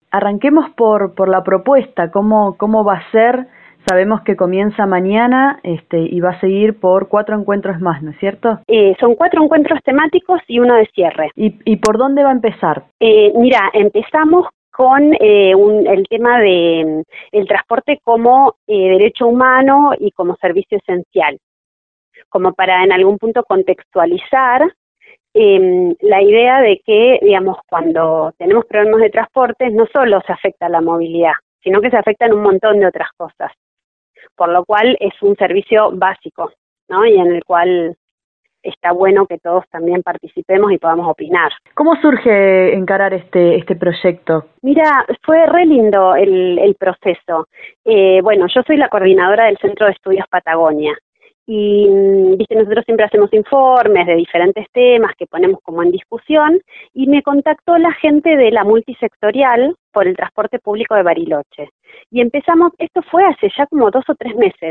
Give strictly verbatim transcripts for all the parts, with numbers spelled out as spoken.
arranquemos por, por la propuesta, ¿cómo, cómo va a ser? Sabemos que comienza mañana este, y va a seguir por cuatro encuentros más, ¿no es cierto? Eh, son cuatro encuentros temáticos y uno de cierre. ¿Y, y por dónde va a empezar? Eh, mira, empezamos con eh, un, el tema de el transporte como eh, derecho humano y como servicio esencial, como para en algún punto contextualizar eh, la idea de que, digamos, cuando tenemos problemas de transporte no solo se afecta la movilidad, sino que se afectan un montón de otras cosas, por lo cual es un servicio básico, ¿no? Y en el cual está bueno que todos también participemos y podamos opinar. ¿Cómo surge encarar este este proyecto? Mira, fue re lindo el, el proceso. Eh, bueno, yo soy la coordinadora del Centro de Estudios Patagonia y, viste, nosotros siempre hacemos informes de diferentes temas que ponemos como en discusión y me contactó la gente de la multisectorial por el transporte público de Bariloche. Y empezamos, esto fue hace ya como dos o tres meses,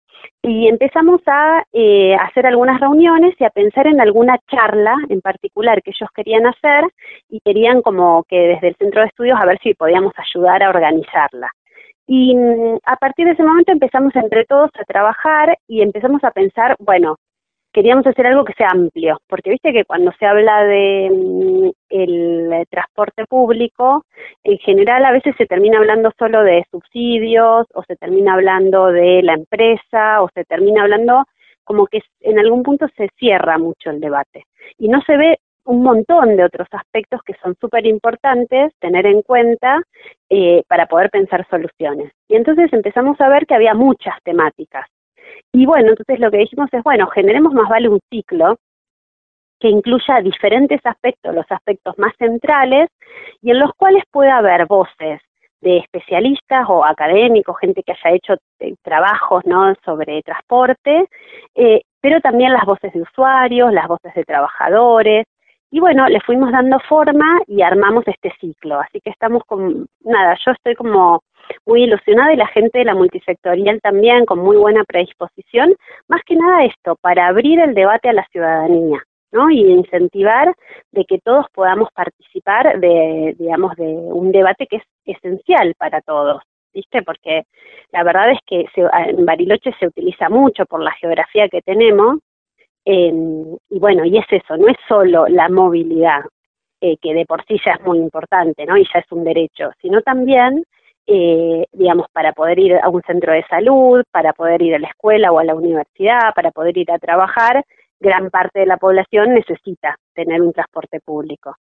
y empezamos a eh, hacer algunas reuniones y a pensar en alguna charla en particular que ellos querían hacer y querían como que desde el centro de estudios a ver si podíamos ayudar a organizarla. Y mm, a partir de ese momento empezamos entre todos a trabajar y empezamos a pensar, bueno, queríamos hacer algo que sea amplio, porque viste que cuando se habla de mm, el transporte público, en general a veces se termina hablando solo de subsidios, o se termina hablando de la empresa, o se termina hablando como que en algún punto se cierra mucho el debate. Y no se ve un montón de otros aspectos que son súper importantes tener en cuenta eh, para poder pensar soluciones. Y entonces empezamos a ver que había muchas temáticas. Y bueno, entonces lo que dijimos es, bueno, generemos más vale un ciclo que incluya diferentes aspectos, los aspectos más centrales, y en los cuales pueda haber voces de especialistas o académicos, gente que haya hecho eh, trabajos, ¿no?, sobre transporte, eh, pero también las voces de usuarios, las voces de trabajadores, y bueno, le fuimos dando forma y armamos este ciclo, así que estamos con, nada, yo estoy como muy ilusionada y la gente de la multisectorial también con muy buena predisposición, más que nada esto, para abrir el debate a la ciudadanía, ¿no? Y incentivar de que todos podamos participar de, digamos, de un debate que es esencial para todos, ¿viste? Porque la verdad es que se, en Bariloche se utiliza mucho por la geografía que tenemos, eh, y bueno, y es eso, no es solo la movilidad, eh, que de por sí ya es muy importante, ¿no? Y ya es un derecho, sino también Eh, digamos, para poder ir a un centro de salud, para poder ir a la escuela o a la universidad, para poder ir a trabajar, gran parte de la población necesita tener un transporte público.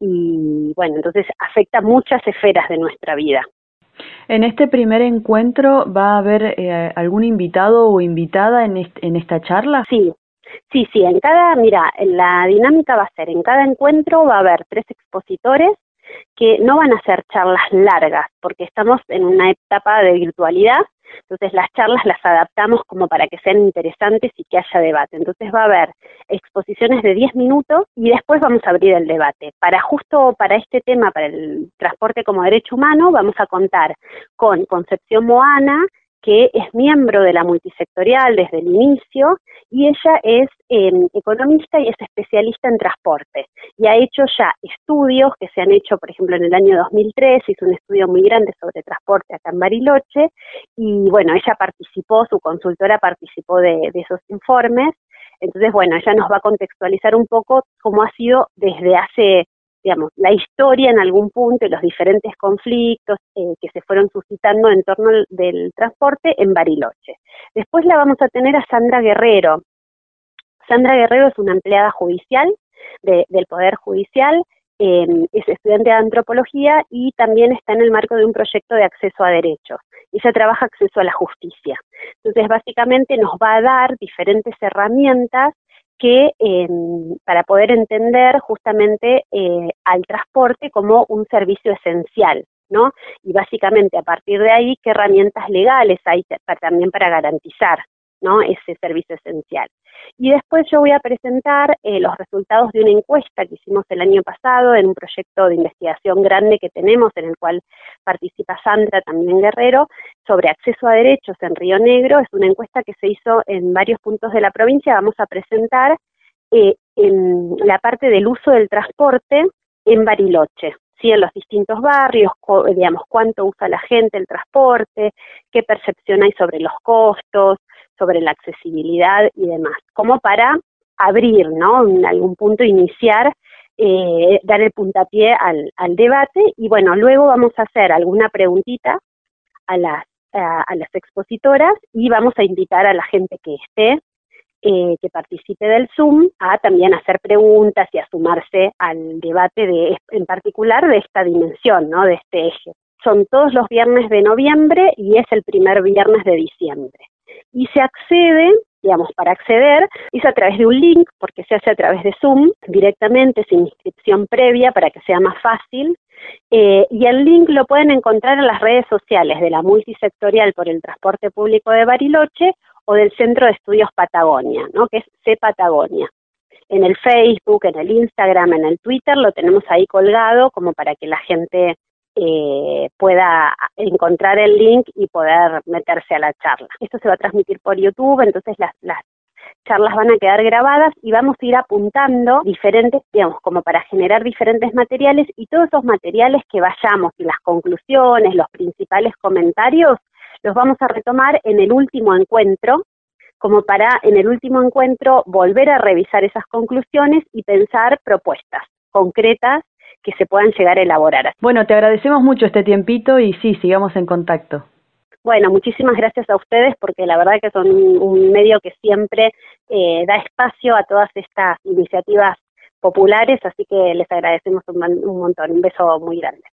Y bueno, entonces afecta muchas esferas de nuestra vida. En este primer encuentro, ¿va a haber eh, algún invitado o invitada en, est en esta charla? Sí, sí, sí, en cada, mira, la dinámica va a ser, en cada encuentro va a haber tres expositores que no van a ser charlas largas, porque estamos en una etapa de virtualidad, entonces las charlas las adaptamos como para que sean interesantes y que haya debate. Entonces va a haber exposiciones de diez minutos y después vamos a abrir el debate. Para justo para este tema, para el transporte como derecho humano, vamos a contar con Concepción Moana, que es miembro de la multisectorial desde el inicio, y ella es eh, economista y es especialista en transporte, y ha hecho ya estudios que se han hecho, por ejemplo, en el año dos mil tres, hizo un estudio muy grande sobre transporte acá en Bariloche, y bueno, ella participó, su consultora participó de, de esos informes, entonces bueno, ella nos va a contextualizar un poco cómo ha sido desde hace, digamos, la historia en algún punto y los diferentes conflictos eh, que se fueron suscitando en torno al, del transporte en Bariloche. Después la vamos a tener a Sandra Guerrero. Sandra Guerrero es una empleada judicial de, del Poder Judicial, eh, es estudiante de antropología y también está en el marco de un proyecto de acceso a derechos. Ella trabaja acceso a la justicia. Entonces, básicamente nos va a dar diferentes herramientas que eh, para poder entender justamente eh, al transporte como un servicio esencial, ¿no? Y básicamente a partir de ahí, ¿qué herramientas legales hay para, también para garantizar, ¿no?, ese servicio esencial? Y después yo voy a presentar eh, los resultados de una encuesta que hicimos el año pasado en un proyecto de investigación grande que tenemos, en el cual participa Sandra, también Guerrero, sobre acceso a derechos en Río Negro. Es una encuesta que se hizo en varios puntos de la provincia. Vamos a presentar eh, en la parte del uso del transporte en Bariloche. ¿sí? En los distintos barrios, co- digamos, cuánto usa la gente el transporte, qué percepción hay sobre los costos, sobre la accesibilidad y demás, como para abrir, ¿no? En algún punto iniciar, eh, dar el puntapié al, al debate, y bueno, luego vamos a hacer alguna preguntita a las, a, a las expositoras, y vamos a invitar a la gente que esté, eh, que participe del Zoom, a también hacer preguntas y a sumarse al debate de, en particular de esta dimensión, ¿no? De este eje. Son todos los viernes de noviembre y es el primer viernes de diciembre. Y se accede, digamos, para acceder, es a través de un link, porque se hace a través de Zoom, directamente, sin inscripción previa, para que sea más fácil. Eh, y el link lo pueden encontrar en las redes sociales de la Multisectorial por el Transporte Público de Bariloche o del Centro de Estudios Patagonia, ¿no? Que es C Patagonia. En el Facebook, en el Instagram, en el Twitter, lo tenemos ahí colgado como para que la gente eh, pueda encontrar el link y poder meterse a la charla. Esto se va a transmitir por YouTube, entonces las, las charlas van a quedar grabadas y vamos a ir apuntando diferentes, digamos, como para generar diferentes materiales, y todos esos materiales que vayamos y las conclusiones, los principales comentarios, los vamos a retomar en el último encuentro, como para en el último encuentro volver a revisar esas conclusiones y pensar propuestas concretas que se puedan llegar a elaborar. Bueno, te agradecemos mucho este tiempito y sí, sigamos en contacto. Bueno, muchísimas gracias a ustedes, porque la verdad que son un, un medio que siempre eh, da espacio a todas estas iniciativas populares, así que les agradecemos un, un montón. Un beso muy grande.